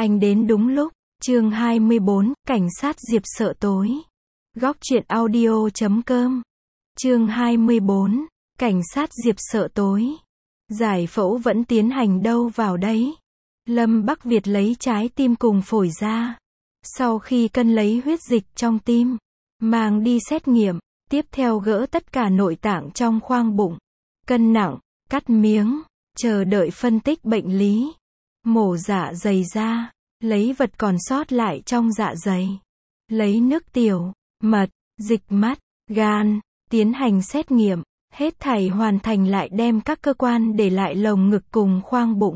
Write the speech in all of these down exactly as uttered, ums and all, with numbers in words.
Anh đến đúng lúc. Chương hai mươi bốn, cảnh sát Diệp sợ tối. Góc truyện audio chấm com. Chương hai mươi bốn, cảnh sát Diệp sợ tối. Giải phẫu vẫn tiến hành đâu vào đấy. Lâm Bắc Việt lấy trái tim cùng phổi ra. Sau khi cân lấy huyết dịch trong tim, mang đi xét nghiệm, tiếp theo gỡ tất cả nội tạng trong khoang bụng, cân nặng, cắt miếng, chờ đợi phân tích bệnh lý, mổ dạ dày ra, lấy vật còn sót lại trong dạ dày, lấy nước tiểu, mật, dịch mắt, gan, tiến hành xét nghiệm, hết thảy hoàn thành lại đem các cơ quan để lại lồng ngực cùng khoang bụng.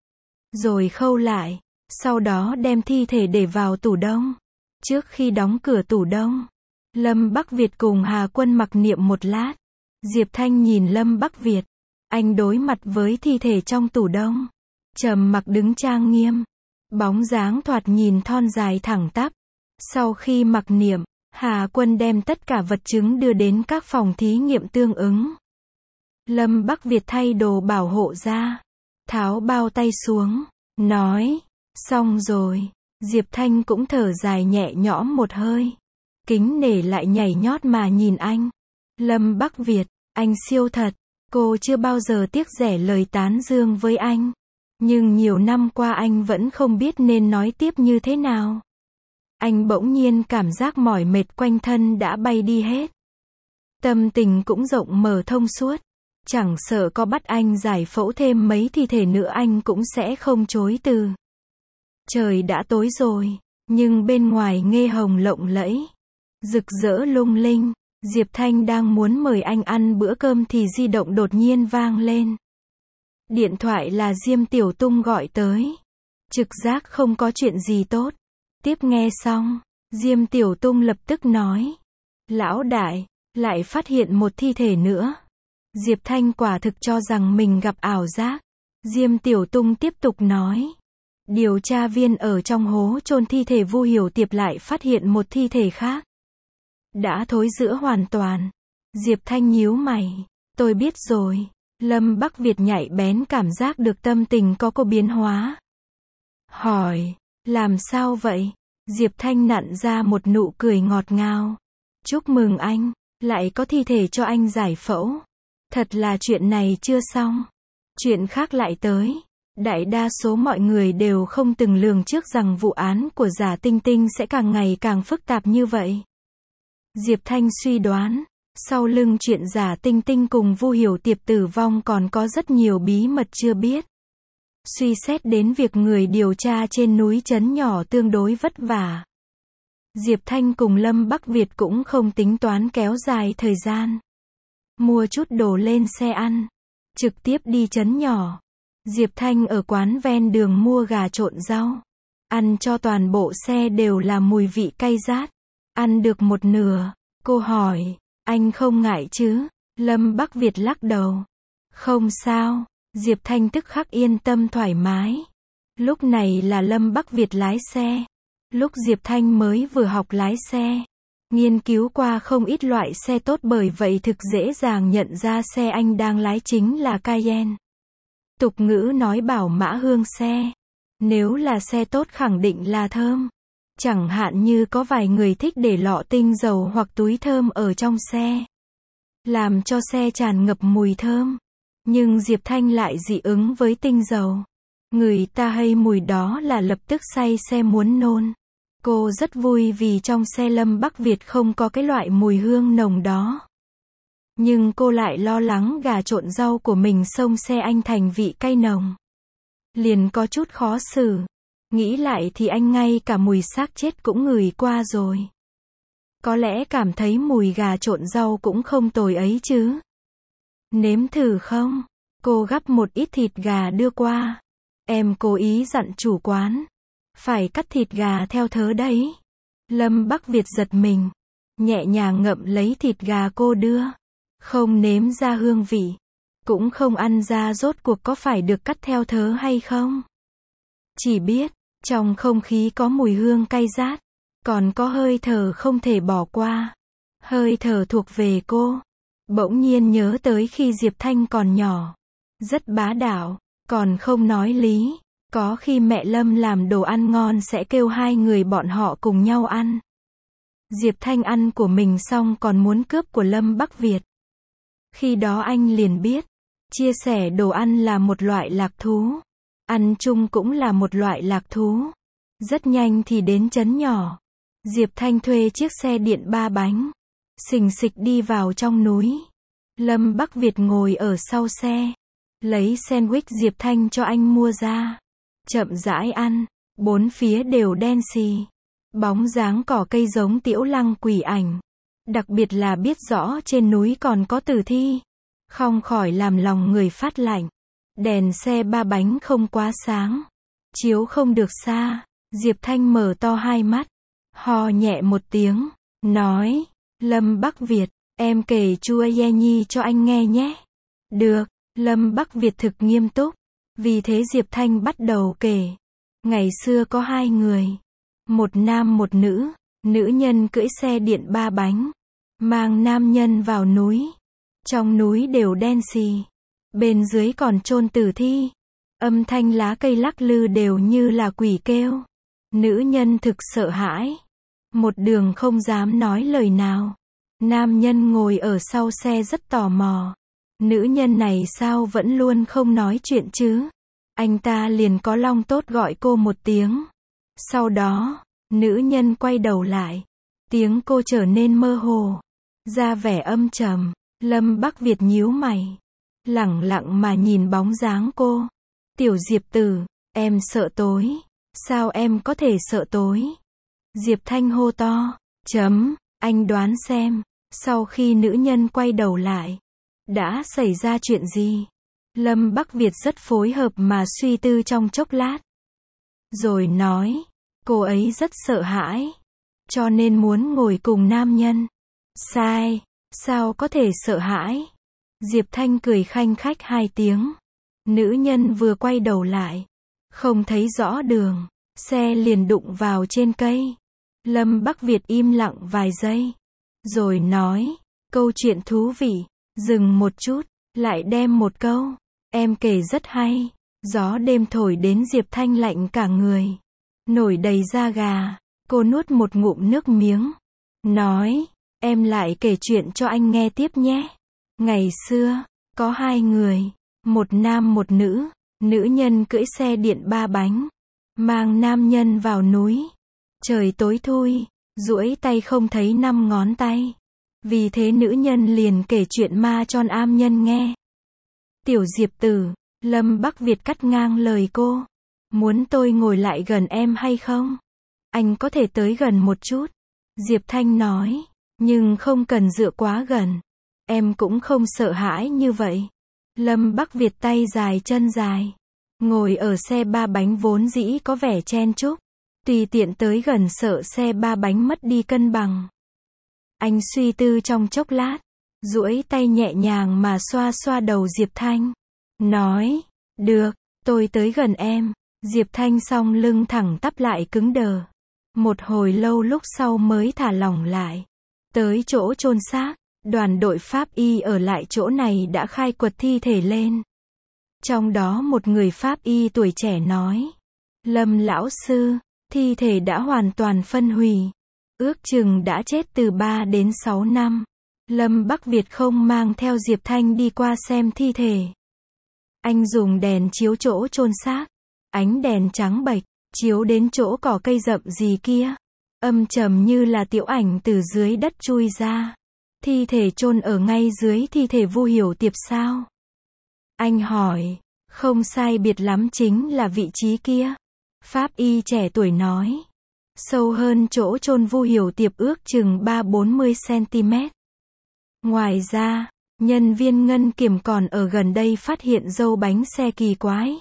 Rồi khâu lại, sau đó đem thi thể để vào tủ đông. Trước khi đóng cửa tủ đông, Lâm Bắc Việt cùng Hà Quân mặc niệm một lát. Diệp Thanh nhìn Lâm Bắc Việt, anh đối mặt với thi thể trong tủ đông, trầm mặc đứng trang nghiêm, bóng dáng thoạt nhìn thon dài thẳng tắp. Sau khi mặc niệm, Hà Quân đem tất cả vật chứng đưa đến các phòng thí nghiệm tương ứng. Lâm Bắc Việt thay đồ bảo hộ ra, tháo bao tay xuống, nói, xong rồi. Diệp Thanh cũng thở dài nhẹ nhõm một hơi, kính nể lại nhảy nhót mà nhìn anh. Lâm Bắc Việt, anh siêu thật, cô chưa bao giờ tiếc rẻ lời tán dương với anh. Nhưng nhiều năm qua anh vẫn không biết nên nói tiếp như thế nào. Anh bỗng nhiên cảm giác mỏi mệt quanh thân đã bay đi hết. Tâm tình cũng rộng mở thông suốt. Chẳng sợ có bắt anh giải phẫu thêm mấy thi thể nữa anh cũng sẽ không chối từ. Trời đã tối rồi, nhưng bên ngoài nghe hồng lộng lẫy, rực rỡ lung linh. Diệp Thanh đang muốn mời anh ăn bữa cơm thì di động đột nhiên vang lên. Điện thoại là Diêm Tiểu Tung gọi tới. Trực giác không có chuyện gì tốt. Tiếp nghe xong, Diêm Tiểu Tung lập tức nói, lão đại, lại phát hiện một thi thể nữa. Diệp Thanh quả thực cho rằng mình gặp ảo giác. Diêm Tiểu Tung tiếp tục nói, điều tra viên ở trong hố chôn thi thể Vu Hiểu Tiệp lại phát hiện một thi thể khác. Đã thối rữa hoàn toàn. Diệp Thanh nhíu mày, tôi biết rồi. Lâm Bắc Việt nhạy bén cảm giác được tâm tình có cô biến hóa. Hỏi, làm sao vậy? Diệp Thanh nặn ra một nụ cười ngọt ngào. Chúc mừng anh, lại có thi thể cho anh giải phẫu. Thật là chuyện này chưa xong. Chuyện khác lại tới. Đại đa số mọi người đều không từng lường trước rằng vụ án của Giả Tinh Tinh sẽ càng ngày càng phức tạp như vậy. Diệp Thanh suy đoán, sau lưng chuyện Giả Tinh Tinh cùng Vu Hiểu Tiệp tử vong còn có rất nhiều bí mật chưa biết. Suy xét đến việc người điều tra trên núi trấn nhỏ tương đối vất vả, Diệp Thanh cùng Lâm Bắc Việt cũng không tính toán kéo dài thời gian. Mua chút đồ lên xe ăn, trực tiếp đi trấn nhỏ. Diệp Thanh ở quán ven đường mua gà trộn rau, ăn cho toàn bộ xe đều là mùi vị cay rát. Ăn được một nửa, cô hỏi, anh không ngại chứ? Lâm Bắc Việt lắc đầu. Không sao. Diệp Thanh tức khắc yên tâm thoải mái. Lúc này là Lâm Bắc Việt lái xe. Lúc Diệp Thanh mới vừa học lái xe, nghiên cứu qua không ít loại xe tốt, bởi vậy thực dễ dàng nhận ra xe anh đang lái chính là Cayenne. Tục ngữ nói bảo mã hương xe. Nếu là xe tốt khẳng định là thơm. Chẳng hạn như có vài người thích để lọ tinh dầu hoặc túi thơm ở trong xe, làm cho xe tràn ngập mùi thơm. Nhưng Diệp Thanh lại dị ứng với tinh dầu. Người ta hay mùi đó là lập tức say xe muốn nôn. Cô rất vui vì trong xe Lâm Bắc Việt không có cái loại mùi hương nồng đó. Nhưng cô lại lo lắng gà trộn rau của mình xông xe anh thành vị cay nồng. Liền có chút khó xử. Nghĩ lại thì anh ngay cả mùi xác chết cũng ngửi qua rồi. Có lẽ cảm thấy mùi gà trộn rau cũng không tồi ấy chứ. Nếm thử không? Cô gắp một ít thịt gà đưa qua. Em cố ý dặn chủ quán, phải cắt thịt gà theo thớ đấy. Lâm Bắc Việt giật mình, nhẹ nhàng ngậm lấy thịt gà cô đưa. Không nếm ra hương vị, cũng không ăn ra rốt cuộc có phải được cắt theo thớ hay không. Chỉ biết, trong không khí có mùi hương cay rát, còn có hơi thở không thể bỏ qua. Hơi thở thuộc về cô. Bỗng nhiên nhớ tới khi Diệp Thanh còn nhỏ, rất bá đạo, còn không nói lý. Có khi mẹ Lâm làm đồ ăn ngon sẽ kêu hai người bọn họ cùng nhau ăn. Diệp Thanh ăn của mình xong còn muốn cướp của Lâm Bắc Việt. Khi đó anh liền biết, chia sẻ đồ ăn là một loại lạc thú. Ăn chung cũng là một loại lạc thú. Rất nhanh thì đến trấn nhỏ. Diệp Thanh thuê chiếc xe điện ba bánh. Xình xịch đi vào trong núi. Lâm Bắc Việt ngồi ở sau xe. Lấy sandwich Diệp Thanh cho anh mua ra. Chậm rãi ăn. Bốn phía đều đen xì. Bóng dáng cỏ cây giống Tiểu Lăng quỷ ảnh. Đặc biệt là biết rõ trên núi còn có tử thi. Không khỏi làm lòng người phát lạnh. Đèn xe ba bánh không quá sáng. Chiếu không được xa. Diệp Thanh mở to hai mắt. Ho nhẹ một tiếng. Nói. Lâm Bắc Việt, em kể chua ye nhi cho anh nghe nhé. Được. Lâm Bắc Việt thực nghiêm túc. Vì thế Diệp Thanh bắt đầu kể. Ngày xưa có hai người. Một nam một nữ. Nữ nhân cưỡi xe điện ba bánh. Mang nam nhân vào núi. Trong núi đều đen xì. Bên dưới còn chôn tử thi. Âm thanh lá cây lắc lư đều như là quỷ kêu. Nữ nhân thực sợ hãi. Một đường không dám nói lời nào. Nam nhân ngồi ở sau xe rất tò mò. Nữ nhân này sao vẫn luôn không nói chuyện chứ? Anh ta liền có long tốt gọi cô một tiếng. Sau đó, nữ nhân quay đầu lại. Tiếng cô trở nên mơ hồ. Ra vẻ âm trầm. Lâm Bắc Việt nhíu mày. Lẳng lặng mà nhìn bóng dáng cô. Tiểu Diệp Tử, em sợ tối. Sao em có thể sợ tối? Diệp Thanh hô to. Chấm, anh đoán xem. Sau khi nữ nhân quay đầu lại. Đã xảy ra chuyện gì? Lâm Bắc Việt rất phối hợp mà suy tư trong chốc lát. Rồi nói. Cô ấy rất sợ hãi. Cho nên muốn ngồi cùng nam nhân. Sai. Sao có thể sợ hãi? Diệp Thanh cười khanh khách hai tiếng. Nữ nhân vừa quay đầu lại. Không thấy rõ đường. Xe liền đụng vào trên cây. Lâm Bắc Việt im lặng vài giây. Rồi nói. Câu chuyện thú vị. Dừng một chút. Lại đem một câu. Em kể rất hay. Gió đêm thổi đến Diệp Thanh lạnh cả người. Nổi đầy da gà. Cô nuốt một ngụm nước miếng. Nói. Em lại kể chuyện cho anh nghe tiếp nhé. Ngày xưa, có hai người. Một nam một nữ. Nữ nhân cưỡi xe điện ba bánh. Mang nam nhân vào núi. Trời tối thui. Duỗi tay không thấy năm ngón tay. Vì thế nữ nhân liền kể chuyện ma cho nam nhân nghe. Tiểu Diệp Tử. Lâm Bắc Việt cắt ngang lời cô. Muốn tôi ngồi lại gần em hay không? Anh có thể tới gần một chút. Diệp Thanh nói. Nhưng không cần dựa quá gần. Em cũng không sợ hãi như vậy. Lâm Bắc Việt tay dài chân dài. Ngồi ở xe ba bánh vốn dĩ có vẻ chen chúc. Tùy tiện tới gần sợ xe ba bánh mất đi cân bằng. Anh suy tư trong chốc lát. Duỗi tay nhẹ nhàng mà xoa xoa đầu Diệp Thanh. Nói. Được, tôi tới gần em. Diệp Thanh song lưng thẳng tắp lại cứng đờ. Một hồi lâu lúc sau mới thả lỏng lại. Tới chỗ chôn xác, đoàn đội pháp y ở lại chỗ này đã khai quật thi thể lên. Trong đó một người pháp y tuổi trẻ nói. Lâm lão sư, thi thể đã hoàn toàn phân hủy. Ước chừng đã chết từ ba đến sáu năm. Lâm Bắc Việt không mang theo Diệp Thanh đi qua xem thi thể. Anh dùng đèn chiếu chỗ chôn xác. Ánh đèn trắng bệch, chiếu đến chỗ cỏ cây rậm gì kia. Âm trầm như là tiểu ảnh từ dưới đất chui ra. Thi thể chôn ở ngay dưới thi thể Vu Hiểu Tiệp sao? Anh hỏi. Không sai biệt lắm chính là vị trí kia. Pháp y trẻ tuổi nói. Sâu hơn chỗ chôn Vu Hiểu Tiệp ước chừng ba bốn mươi xăng-ti-mét. Ngoài ra, nhân viên ngân kiểm còn ở gần đây phát hiện dâu bánh xe kỳ quái.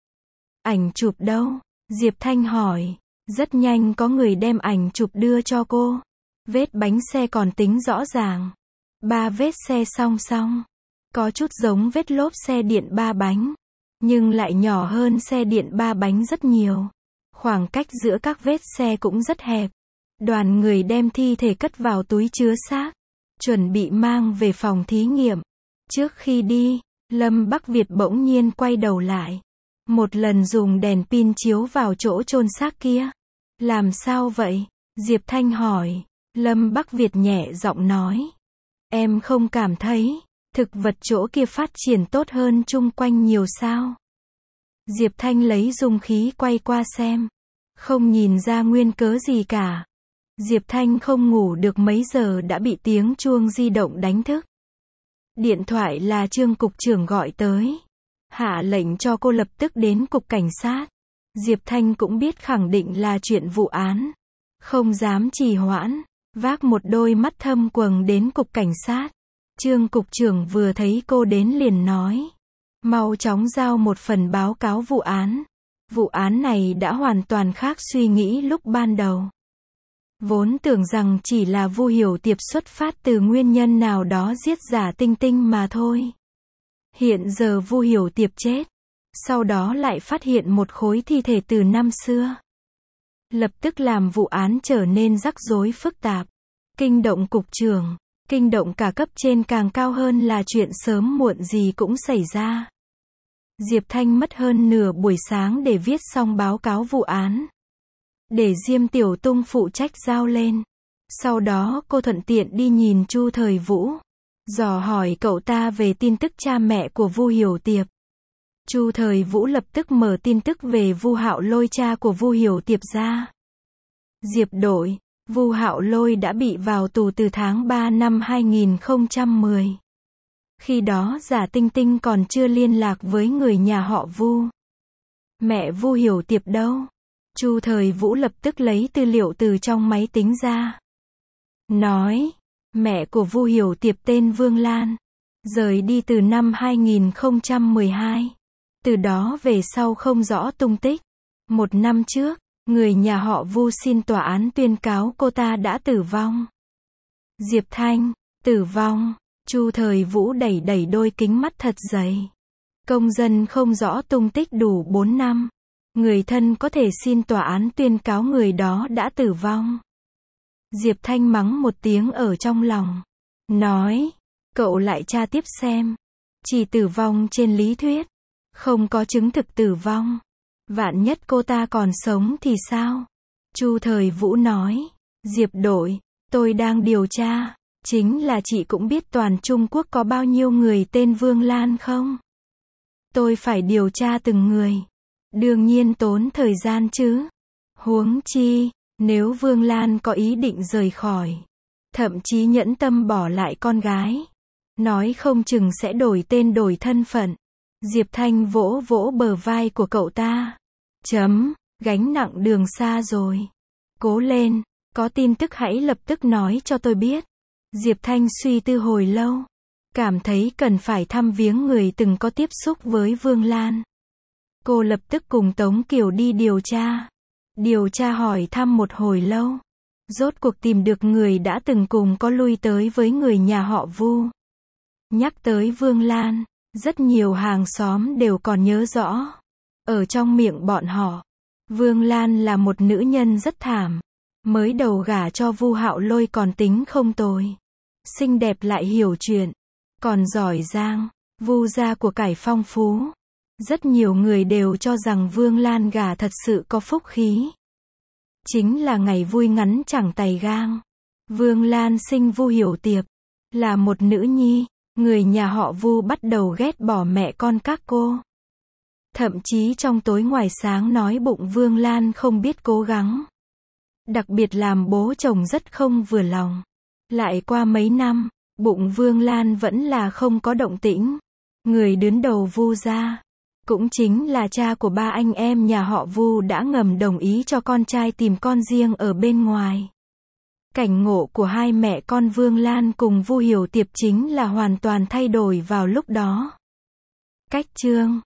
Ảnh chụp đâu? Diệp Thanh hỏi. Rất nhanh có người đem ảnh chụp đưa cho cô. Vết bánh xe còn tính rõ ràng. Ba vết xe song song. Có chút giống vết lốp xe điện ba bánh. Nhưng lại nhỏ hơn xe điện ba bánh rất nhiều. Khoảng cách giữa các vết xe cũng rất hẹp. Đoàn người đem thi thể cất vào túi chứa xác. Chuẩn bị mang về phòng thí nghiệm. Trước khi đi, Lâm Bắc Việt bỗng nhiên quay đầu lại. Một lần dùng đèn pin chiếu vào chỗ chôn xác kia. Làm sao vậy? Diệp Thanh hỏi. Lâm Bắc Việt nhẹ giọng nói. Em không cảm thấy thực vật chỗ kia phát triển tốt hơn chung quanh nhiều sao? Diệp Thanh lấy dung khí quay qua xem. Không nhìn ra nguyên cớ gì cả. Diệp Thanh không ngủ được mấy giờ đã bị tiếng chuông di động đánh thức. Điện thoại là Trương cục trưởng gọi tới. Hạ lệnh cho cô lập tức đến cục cảnh sát. Diệp Thanh cũng biết khẳng định là chuyện vụ án. Không dám trì hoãn. Vác một đôi mắt thâm quầng đến cục cảnh sát. Trương cục trưởng vừa thấy cô đến liền nói. Mau chóng giao một phần báo cáo vụ án. Vụ án này đã hoàn toàn khác suy nghĩ lúc ban đầu. Vốn tưởng rằng chỉ là Vu Hiểu Tiệp xuất phát từ nguyên nhân nào đó giết giả Tinh Tinh mà thôi. Hiện giờ Vu Hiểu Tiệp chết. Sau đó lại phát hiện một khối thi thể từ năm xưa. Lập tức làm vụ án trở nên rắc rối phức tạp. Kinh động cục trưởng. Kinh động cả cấp trên càng cao hơn là chuyện sớm muộn gì cũng xảy ra. Diệp Thanh mất hơn nửa buổi sáng để viết xong báo cáo vụ án. Để Diêm Tiểu Tung phụ trách giao lên. Sau đó cô thuận tiện đi nhìn Chu Thời Vũ. Dò hỏi cậu ta về tin tức cha mẹ của Vu Hiểu Tiệp. Chu Thời Vũ lập tức mở tin tức về Vu Hạo Lôi cha của Vu Hiểu Tiệp ra. Diệp đội, Vu Hạo Lôi đã bị vào tù từ tháng ba năm hai nghìn không trăm mười. Khi đó giả Tinh Tinh còn chưa liên lạc với người nhà họ Vu. Mẹ Vu Hiểu Tiệp đâu? Chu Thời Vũ lập tức lấy tư liệu từ trong máy tính ra. Nói, mẹ của Vu Hiểu Tiệp tên Vương Lan. Rời đi từ năm hai nghìn không trăm mười hai. Từ đó về sau không rõ tung tích. Một năm trước, người nhà họ Vu xin tòa án tuyên cáo cô ta đã tử vong. Diệp Thanh, tử vong. Chu Thời Vũ đẩy đẩy đôi kính mắt thật dày. Công dân không rõ tung tích đủ bốn năm. Người thân có thể xin tòa án tuyên cáo người đó đã tử vong. Diệp Thanh mắng một tiếng ở trong lòng. Nói, cậu lại tra tiếp xem. Chỉ tử vong trên lý thuyết. Không có chứng thực tử vong. Vạn nhất cô ta còn sống thì sao? Chu Thời Vũ nói. Diệp đội, tôi đang điều tra. Chính là chị cũng biết toàn Trung Quốc có bao nhiêu người tên Vương Lan không? Tôi phải điều tra từng người. Đương nhiên tốn thời gian chứ. Huống chi, nếu Vương Lan có ý định rời khỏi, thậm chí nhẫn tâm bỏ lại con gái, nói không chừng sẽ đổi tên đổi thân phận. Diệp Thanh vỗ vỗ bờ vai của cậu ta. Chấm, gánh nặng đường xa rồi. Cố lên, có tin tức hãy lập tức nói cho tôi biết. Diệp Thanh suy tư hồi lâu, cảm thấy cần phải thăm viếng người từng có tiếp xúc với Vương Lan. Cô lập tức cùng Tống Kiều đi điều tra. Điều tra hỏi thăm một hồi lâu. Rốt cuộc tìm được người đã từng cùng có lui tới với người nhà họ Vu. Nhắc tới Vương Lan, rất nhiều hàng xóm đều còn nhớ rõ. Ở trong miệng bọn họ, Vương Lan là một nữ nhân rất thảm. Mới đầu gả cho Vu Hạo Lôi còn tính không tồi. Xinh đẹp lại hiểu chuyện. Còn giỏi giang. Vu gia của cải phong phú. Rất nhiều người đều cho rằng Vương Lan gả thật sự có phúc khí. Chính là ngày vui ngắn chẳng tày gang. Vương Lan sinh Vu Hiểu Tiệp. Là một nữ nhi. Người nhà họ Vu bắt đầu ghét bỏ mẹ con các cô. Thậm chí trong tối ngoài sáng nói bụng Vương Lan không biết cố gắng. Đặc biệt làm bố chồng rất không vừa lòng. Lại qua mấy năm, bụng Vương Lan vẫn là không có động tĩnh. Người đứng đầu Vu gia, cũng chính là cha của ba anh em nhà họ Vu đã ngầm đồng ý cho con trai tìm con riêng ở bên ngoài. Cảnh ngộ của hai mẹ con Vương Lan cùng Vu Hiểu Tiệp chính là hoàn toàn thay đổi vào lúc đó. Cách chương